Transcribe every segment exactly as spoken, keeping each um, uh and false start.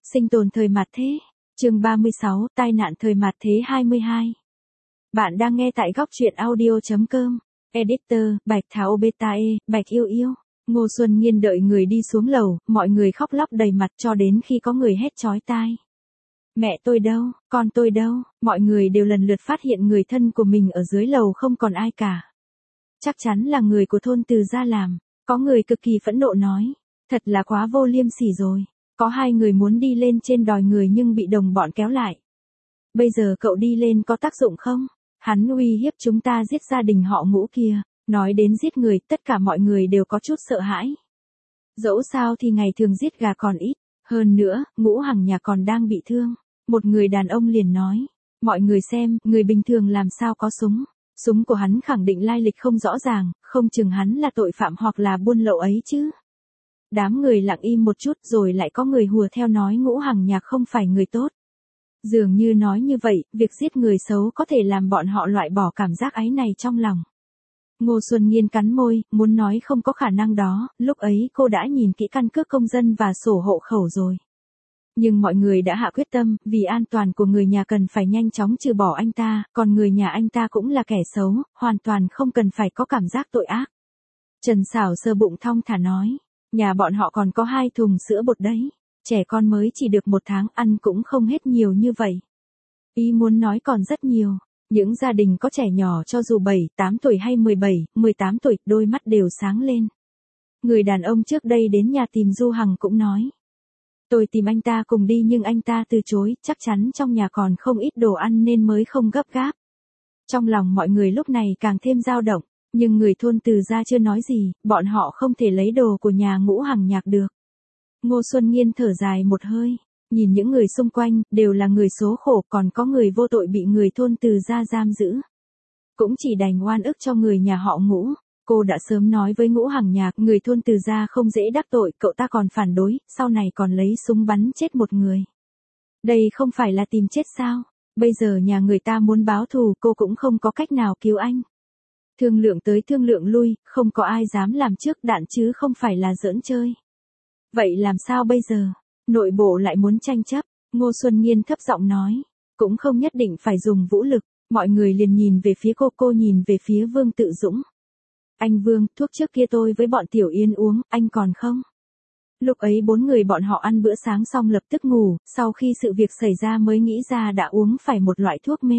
Sinh tồn thời mạt thế. Chương ba mươi sáu, tai nạn thời mạt thế hai mươi hai. Bạn đang nghe tại góc truyện audio chấm com. Editor, Bạch Thảo Beta E, Bạch yêu yêu. Ngô Xuân Nghiên đợi người đi xuống lầu, mọi người khóc lóc đầy mặt cho đến khi có người hét chói tai. Mẹ tôi đâu, con tôi đâu, mọi người đều lần lượt phát hiện người thân của mình ở dưới lầu không còn ai cả. Chắc chắn là người của thôn Từ gia làm, có người cực kỳ phẫn nộ nói. Thật là quá vô liêm sỉ rồi. Có hai người muốn đi lên trên đòi người nhưng bị đồng bọn kéo lại. Bây giờ cậu đi lên có tác dụng không? Hắn uy hiếp chúng ta giết gia đình họ Ngũ kia. Nói đến giết người, tất cả mọi người đều có chút sợ hãi. Dẫu sao thì ngày thường giết gà còn ít. Hơn nữa, Ngũ Hằng nhà còn đang bị thương. Một người đàn ông liền nói. Mọi người xem, người bình thường làm sao có súng. Súng của hắn khẳng định lai lịch không rõ ràng, không chừng hắn là tội phạm hoặc là buôn lậu ấy chứ. Đám người lặng im một chút rồi lại có người hùa theo nói Ngũ Hằng Nhạc không phải người tốt. Dường như nói như vậy, việc giết người xấu có thể làm bọn họ loại bỏ cảm giác áy này trong lòng. Ngô Xuân Nghiên cắn môi, muốn nói không có khả năng đó, lúc ấy cô đã nhìn kỹ căn cước công dân và sổ hộ khẩu rồi. Nhưng mọi người đã hạ quyết tâm, vì an toàn của người nhà cần phải nhanh chóng trừ bỏ anh ta, còn người nhà anh ta cũng là kẻ xấu, hoàn toàn không cần phải có cảm giác tội ác. Trần Sảo sờ bụng thong thả nói. Nhà bọn họ còn có hai thùng sữa bột đấy. Trẻ con mới chỉ được một tháng ăn cũng không hết nhiều như vậy. Ý muốn nói còn rất nhiều. Những gia đình có trẻ nhỏ cho dù bảy, tám tuổi hay mười bảy, mười tám tuổi, đôi mắt đều sáng lên. Người đàn ông trước đây đến nhà tìm Du Hằng cũng nói. Tôi tìm anh ta cùng đi nhưng anh ta từ chối, chắc chắn trong nhà còn không ít đồ ăn nên mới không gấp gáp. Trong lòng mọi người lúc này càng thêm dao động. Nhưng người thôn Từ gia chưa nói gì, bọn họ không thể lấy đồ của nhà Ngũ Hằng Nhạc được. Ngô Xuân Nghiên thở dài một hơi, nhìn những người xung quanh, đều là người số khổ, còn có người vô tội bị người thôn Từ gia giam giữ. Cũng chỉ đành oan ức cho người nhà họ Ngũ. Cô đã sớm nói với Ngũ Hằng Nhạc, người thôn Từ gia không dễ đắc tội, cậu ta còn phản đối, sau này còn lấy súng bắn chết một người. Đây không phải là tìm chết sao? Bây giờ nhà người ta muốn báo thù, cô cũng không có cách nào cứu anh. Thương lượng tới thương lượng lui, không có ai dám làm trước đạn chứ không phải là giỡn chơi. Vậy làm sao bây giờ? Nội bộ lại muốn tranh chấp, Ngô Xuân Nghiên thấp giọng nói. Cũng không nhất định phải dùng vũ lực, mọi người liền nhìn về phía cô, cô nhìn về phía Vương Tự Dũng. Anh Vương, thuốc trước kia tôi với bọn Tiểu Yên uống, anh còn không? Lúc ấy bốn người bọn họ ăn bữa sáng xong lập tức ngủ, sau khi sự việc xảy ra mới nghĩ ra đã uống phải một loại thuốc mê.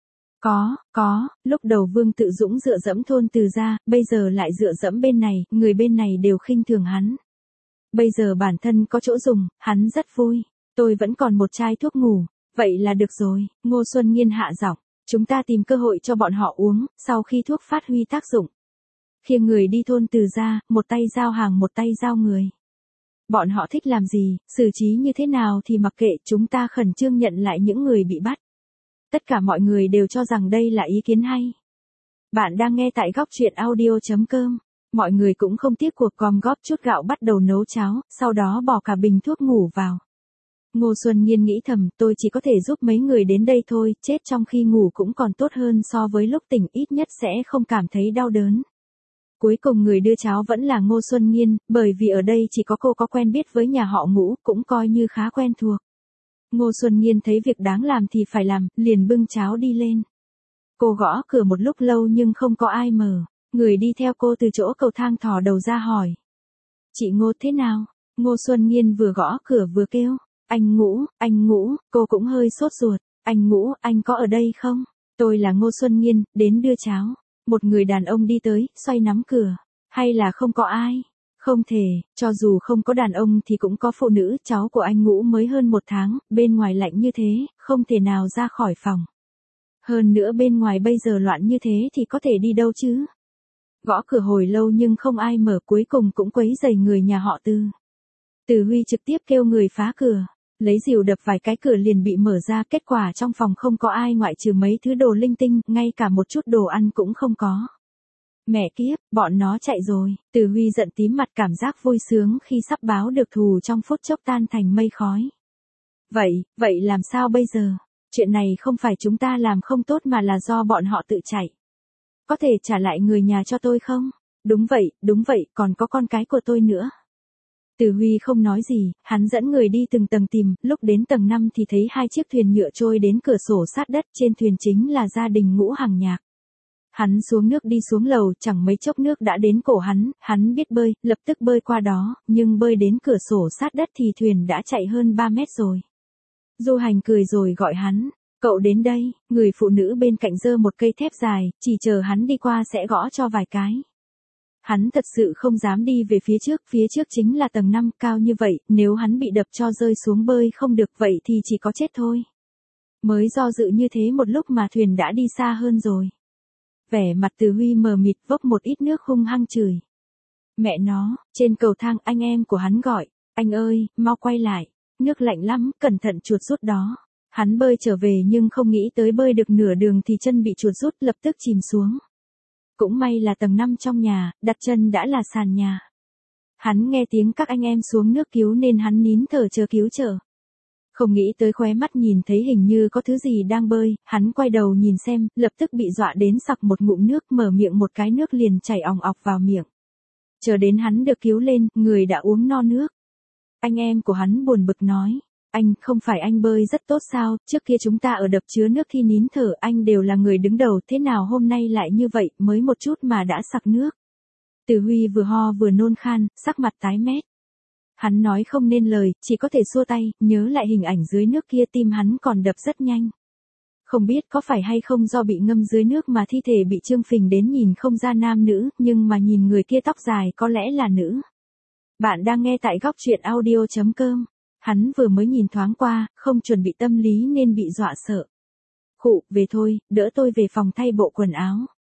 Có, có, lúc đầu Vương Tự Dũng dựa dẫm thôn Từ gia, bây giờ lại dựa dẫm bên này, người bên này đều khinh thường hắn. Bây giờ bản thân có chỗ dùng, hắn rất vui. Tôi vẫn còn một chai thuốc ngủ, vậy là được rồi. Ngô Xuân Nghiên hạ giọng, chúng ta tìm cơ hội cho bọn họ uống, sau khi thuốc phát huy tác dụng. Khiêng người đi thôn Từ gia, một tay giao hàng một tay giao người. Bọn họ thích làm gì, xử trí như thế nào thì mặc kệ, chúng ta khẩn trương nhận lại những người bị bắt. Tất cả mọi người đều cho rằng đây là ý kiến hay. Bạn đang nghe tại góc truyện audio chấm com. Mọi người cũng không tiếc cuộc gom góp chút gạo bắt đầu nấu cháo, sau đó bỏ cả bình thuốc ngủ vào. Ngô Xuân Nghiên nghĩ thầm, tôi chỉ có thể giúp mấy người đến đây thôi, chết trong khi ngủ cũng còn tốt hơn so với lúc tỉnh, ít nhất sẽ không cảm thấy đau đớn. Cuối cùng người đưa cháo vẫn là Ngô Xuân Nghiên, bởi vì ở đây chỉ có cô có quen biết với nhà họ Ngũ, cũng coi như khá quen thuộc. Ngô Xuân Nghiên thấy việc đáng làm thì phải làm, liền bưng cháo đi lên. Cô gõ cửa một lúc lâu nhưng không có ai mở. Người đi theo cô từ chỗ cầu thang thò đầu ra hỏi. Chị Ngô thế nào? Ngô Xuân Nghiên vừa gõ cửa vừa kêu. Anh Ngũ, anh Ngũ, cô cũng hơi sốt ruột. Anh Ngũ, anh có ở đây không? Tôi là Ngô Xuân Nghiên, đến đưa cháo. Một người đàn ông đi tới, xoay nắm cửa. Hay là không có ai? Không thể, cho dù không có đàn ông thì cũng có phụ nữ, cháu của anh Ngũ mới hơn một tháng, bên ngoài lạnh như thế, không thể nào ra khỏi phòng. Hơn nữa bên ngoài bây giờ loạn như thế thì có thể đi đâu chứ? Gõ cửa hồi lâu nhưng không ai mở, cuối cùng cũng quấy rầy người nhà họ Từ. Từ Huy trực tiếp kêu người phá cửa, lấy rìu đập vài cái cửa liền bị mở ra, kết quả trong phòng không có ai ngoại trừ mấy thứ đồ linh tinh, ngay cả một chút đồ ăn cũng không có. Mẹ kiếp, bọn nó chạy rồi. Từ Huy giận tím mặt, cảm giác vui sướng khi sắp báo được thù trong phút chốc tan thành mây khói. Vậy, vậy làm sao bây giờ? Chuyện này không phải chúng ta làm không tốt mà là do bọn họ tự chạy. Có thể trả lại người nhà cho tôi không? Đúng vậy, đúng vậy, còn có con cái của tôi nữa. Từ Huy không nói gì, hắn dẫn người đi từng tầng tìm, lúc đến tầng năm thì thấy hai chiếc thuyền nhựa trôi đến cửa sổ sát đất, trên thuyền chính là gia đình Ngũ Hằng Nhạc. Hắn xuống nước đi xuống lầu, chẳng mấy chốc nước đã đến cổ hắn, hắn biết bơi, lập tức bơi qua đó, nhưng bơi đến cửa sổ sát đất thì thuyền đã chạy hơn ba mét rồi. Du Hành cười rồi gọi hắn, cậu đến đây, người phụ nữ bên cạnh giơ một cây thép dài, chỉ chờ hắn đi qua sẽ gõ cho vài cái. Hắn thật sự không dám đi về phía trước, phía trước chính là tầng năm, cao như vậy, nếu hắn bị đập cho rơi xuống bơi không được vậy thì chỉ có chết thôi. Mới do dự như thế một lúc mà thuyền đã đi xa hơn rồi. Vẻ mặt Từ Huy mờ mịt, vốc một ít nước hung hăng chửi. Mẹ nó, trên cầu thang anh em của hắn gọi, anh ơi, mau quay lại, nước lạnh lắm, cẩn thận chuột rút đó. Hắn bơi trở về nhưng không nghĩ tới bơi được nửa đường thì chân bị chuột rút, lập tức chìm xuống. Cũng may là tầng năm trong nhà, đặt chân đã là sàn nhà. Hắn nghe tiếng các anh em xuống nước cứu nên hắn nín thở chờ cứu trợ. Không nghĩ tới khóe mắt nhìn thấy hình như có thứ gì đang bơi, hắn quay đầu nhìn xem, lập tức bị dọa đến sặc một ngụm nước, mở miệng một cái nước liền chảy òng ọc vào miệng. Chờ đến hắn được cứu lên, người đã uống no nước. Anh em của hắn buồn bực nói, anh, không phải anh bơi rất tốt sao, trước kia chúng ta ở đập chứa nước khi nín thở, anh đều là người đứng đầu, thế nào hôm nay lại như vậy, mới một chút mà đã sặc nước. Từ Huy vừa ho vừa nôn khan, sắc mặt tái mét. Hắn nói không nên lời, chỉ có thể xua tay, nhớ lại hình ảnh dưới nước kia tim hắn còn đập rất nhanh. Không biết có phải hay không do bị ngâm dưới nước mà thi thể bị trương phình đến nhìn không ra nam nữ, nhưng mà nhìn người kia tóc dài có lẽ là nữ. Bạn đang nghe tại góc truyện audio chấm com. Hắn vừa mới nhìn thoáng qua, không chuẩn bị tâm lý nên bị dọa sợ. Khụ, về thôi, đỡ tôi về phòng thay bộ quần áo.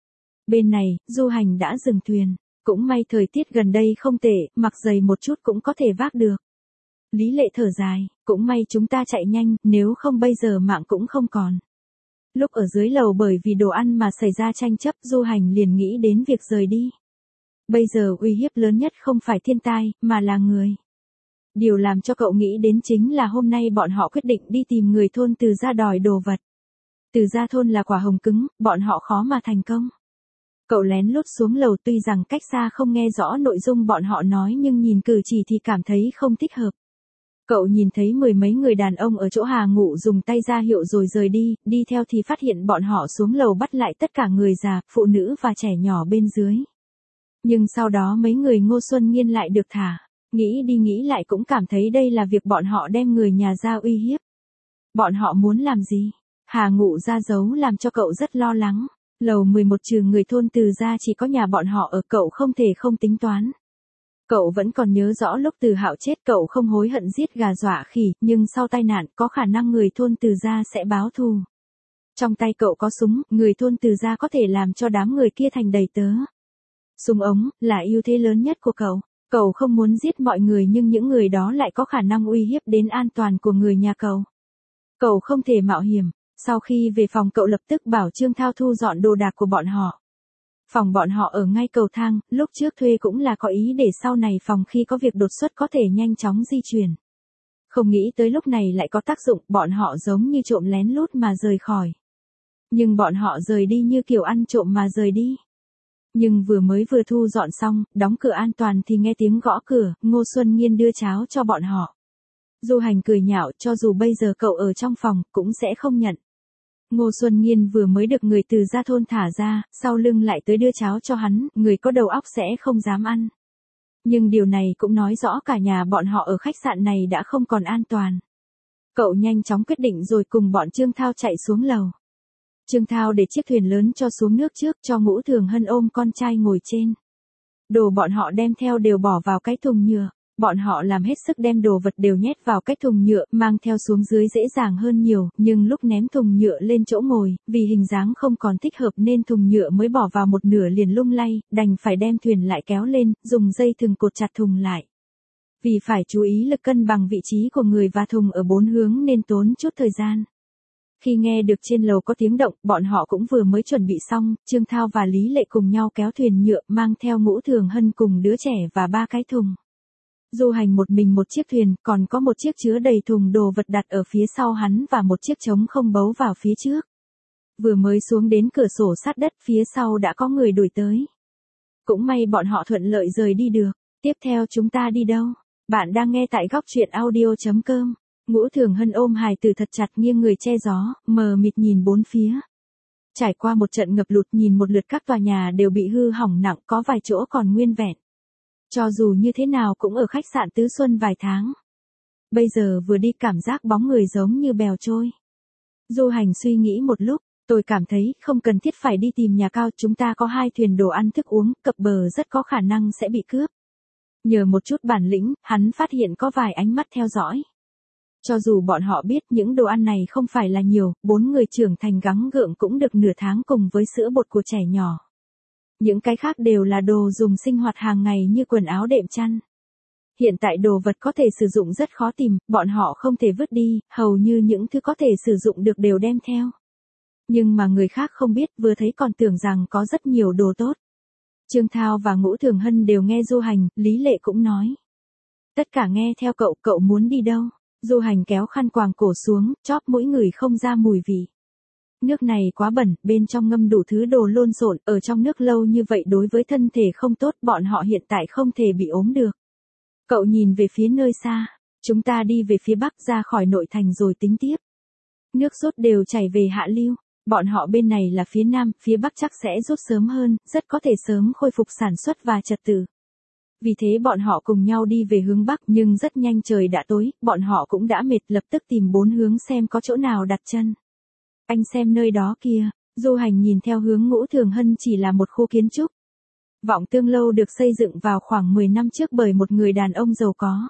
Bên này, Du Hành đã dừng thuyền. Cũng may thời tiết gần đây không tệ, mặc giày một chút cũng có thể vác được. Lý Lệ thở dài, cũng may chúng ta chạy nhanh, nếu không bây giờ mạng cũng không còn. Lúc ở dưới lầu bởi vì đồ ăn mà xảy ra tranh chấp, Du Hành liền nghĩ đến việc rời đi. Bây giờ uy hiếp lớn nhất không phải thiên tai, mà là người. Điều làm cho cậu nghĩ đến chính là hôm nay bọn họ quyết định đi tìm người thôn Từ gia đòi đồ vật. Từ gia thôn là quả hồng cứng, bọn họ khó mà thành công. Cậu lén lút xuống lầu, tuy rằng cách xa không nghe rõ nội dung bọn họ nói nhưng nhìn cử chỉ thì cảm thấy không thích hợp. Cậu nhìn thấy mười mấy người đàn ông ở chỗ Hà Ngụ dùng tay ra hiệu rồi rời đi, đi theo thì phát hiện bọn họ xuống lầu bắt lại tất cả người già, phụ nữ và trẻ nhỏ bên dưới. Nhưng sau đó mấy người Ngô Xuân Nghiên lại được thả. Nghĩ đi nghĩ lại cũng cảm thấy đây là việc bọn họ đem người nhà ra uy hiếp. Bọn họ muốn làm gì? Hà Ngụ ra giấu làm cho cậu rất lo lắng. Lầu mười một trừ người thôn Từ gia chỉ có nhà bọn họ ở, cậu không thể không tính toán. Cậu vẫn còn nhớ rõ lúc Từ Hạo chết cậu không hối hận giết gà dọa khỉ, nhưng sau tai nạn có khả năng người thôn Từ gia sẽ báo thù. Trong tay cậu có súng, người thôn Từ gia có thể làm cho đám người kia thành đầy tớ. Súng ống là ưu thế lớn nhất của cậu. Cậu không muốn giết mọi người nhưng những người đó lại có khả năng uy hiếp đến an toàn của người nhà cậu. Cậu không thể mạo hiểm. Sau khi về phòng cậu lập tức bảo Trương Thao thu dọn đồ đạc của bọn họ. Phòng bọn họ ở ngay cầu thang, lúc trước thuê cũng là có ý để sau này phòng khi có việc đột xuất có thể nhanh chóng di chuyển. Không nghĩ tới lúc này lại có tác dụng, bọn họ giống như trộm lén lút mà rời khỏi. Nhưng bọn họ rời đi như kiểu ăn trộm mà rời đi. Nhưng vừa mới vừa thu dọn xong, đóng cửa an toàn thì nghe tiếng gõ cửa, Ngô Xuân Nghiên đưa cháo cho bọn họ. Du Hành cười nhạo, cho dù bây giờ cậu ở trong phòng, cũng sẽ không nhận. Ngô Xuân Nghiên vừa mới được người Từ gia thôn thả ra, sau lưng lại tới đưa cháo cho hắn, người có đầu óc sẽ không dám ăn. Nhưng điều này cũng nói rõ cả nhà bọn họ ở khách sạn này đã không còn an toàn. Cậu nhanh chóng quyết định rồi cùng bọn Trương Thao chạy xuống lầu. Trương Thao để chiếc thuyền lớn cho xuống nước trước, cho Ngũ Thường Hân ôm con trai ngồi trên. Đồ bọn họ đem theo đều bỏ vào cái thùng nhựa. Bọn họ làm hết sức đem đồ vật đều nhét vào cái thùng nhựa, mang theo xuống dưới dễ dàng hơn nhiều, nhưng lúc ném thùng nhựa lên chỗ ngồi, vì hình dáng không còn thích hợp nên thùng nhựa mới bỏ vào một nửa liền lung lay, đành phải đem thuyền lại kéo lên, dùng dây thừng cột chặt thùng lại. Vì phải chú ý lực cân bằng vị trí của người và thùng ở bốn hướng nên tốn chút thời gian. Khi nghe được trên lầu có tiếng động, bọn họ cũng vừa mới chuẩn bị xong, Trương Thao và Lý Lệ cùng nhau kéo thuyền nhựa, mang theo Ngũ Thường Hân cùng đứa trẻ và ba cái thùng. Du Hành một mình một chiếc thuyền, còn có một chiếc chứa đầy thùng đồ vật đặt ở phía sau hắn và một chiếc trống không bấu vào phía trước. Vừa mới xuống đến cửa sổ sát đất, phía sau đã có người đuổi tới. Cũng may bọn họ thuận lợi rời đi được. Tiếp theo chúng ta đi đâu? Bạn đang nghe tại góc truyện audio.com. Ngũ Thường Hân ôm hài tử thật chặt nghiêng người che gió, mờ mịt nhìn bốn phía. Trải qua một trận ngập lụt nhìn một lượt các tòa nhà đều bị hư hỏng nặng, có vài chỗ còn nguyên vẹn. Cho dù như thế nào cũng ở khách sạn Tứ Xuân vài tháng. Bây giờ vừa đi cảm giác bóng người giống như bèo trôi. Du Hành suy nghĩ một lúc, tôi cảm thấy không cần thiết phải đi tìm nhà cao, chúng ta có hai thuyền đồ ăn thức uống, cập bờ rất có khả năng sẽ bị cướp. Nhờ một chút bản lĩnh, hắn phát hiện có vài ánh mắt theo dõi. Cho dù bọn họ biết những đồ ăn này không phải là nhiều, bốn người trưởng thành gắng gượng cũng được nửa tháng cùng với sữa bột của trẻ nhỏ. Những cái khác đều là đồ dùng sinh hoạt hàng ngày như quần áo đệm chăn. Hiện tại đồ vật có thể sử dụng rất khó tìm, bọn họ không thể vứt đi, hầu như những thứ có thể sử dụng được đều đem theo. Nhưng mà người khác không biết, vừa thấy còn tưởng rằng có rất nhiều đồ tốt. Trương Thao và Ngũ Thường Hân đều nghe Du Hành, Lý Lệ cũng nói. Tất cả nghe theo cậu, cậu muốn đi đâu? Du Hành kéo khăn quàng cổ xuống, chóp mũi người không ra mùi vị. Nước này quá bẩn, bên trong ngâm đủ thứ đồ lộn xộn, ở trong nước lâu như vậy đối với thân thể không tốt, bọn họ hiện tại không thể bị ốm được. Cậu nhìn về phía nơi xa, chúng ta đi về phía bắc ra khỏi nội thành rồi tính tiếp. Nước rút đều chảy về hạ lưu, bọn họ bên này là phía nam, phía bắc chắc sẽ rút sớm hơn, rất có thể sớm khôi phục sản xuất và trật tự. Vì thế bọn họ cùng nhau đi về hướng bắc, nhưng rất nhanh trời đã tối, bọn họ cũng đã mệt, lập tức tìm bốn hướng xem có chỗ nào đặt chân. Anh xem nơi đó kìa, Du Hành nhìn theo hướng Ngũ Thường Hân chỉ là một khu kiến trúc. Vọng Tương Lâu được xây dựng vào khoảng mười năm trước bởi một người đàn ông giàu có.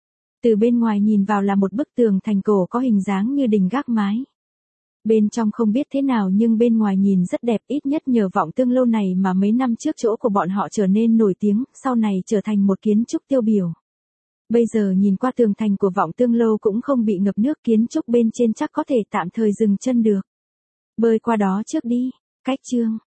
Từ bên ngoài nhìn vào là một bức tường thành cổ có hình dáng như đình gác mái. Bên trong không biết thế nào nhưng bên ngoài nhìn rất đẹp, ít nhất nhờ Vọng Tương Lâu này mà mấy năm trước chỗ của bọn họ trở nên nổi tiếng, sau này trở thành một kiến trúc tiêu biểu. Bây giờ nhìn qua tường thành của Vọng Tương Lâu cũng không bị ngập nước, kiến trúc bên trên chắc có thể tạm thời dừng chân được. Bơi qua đó trước đi, cách chương.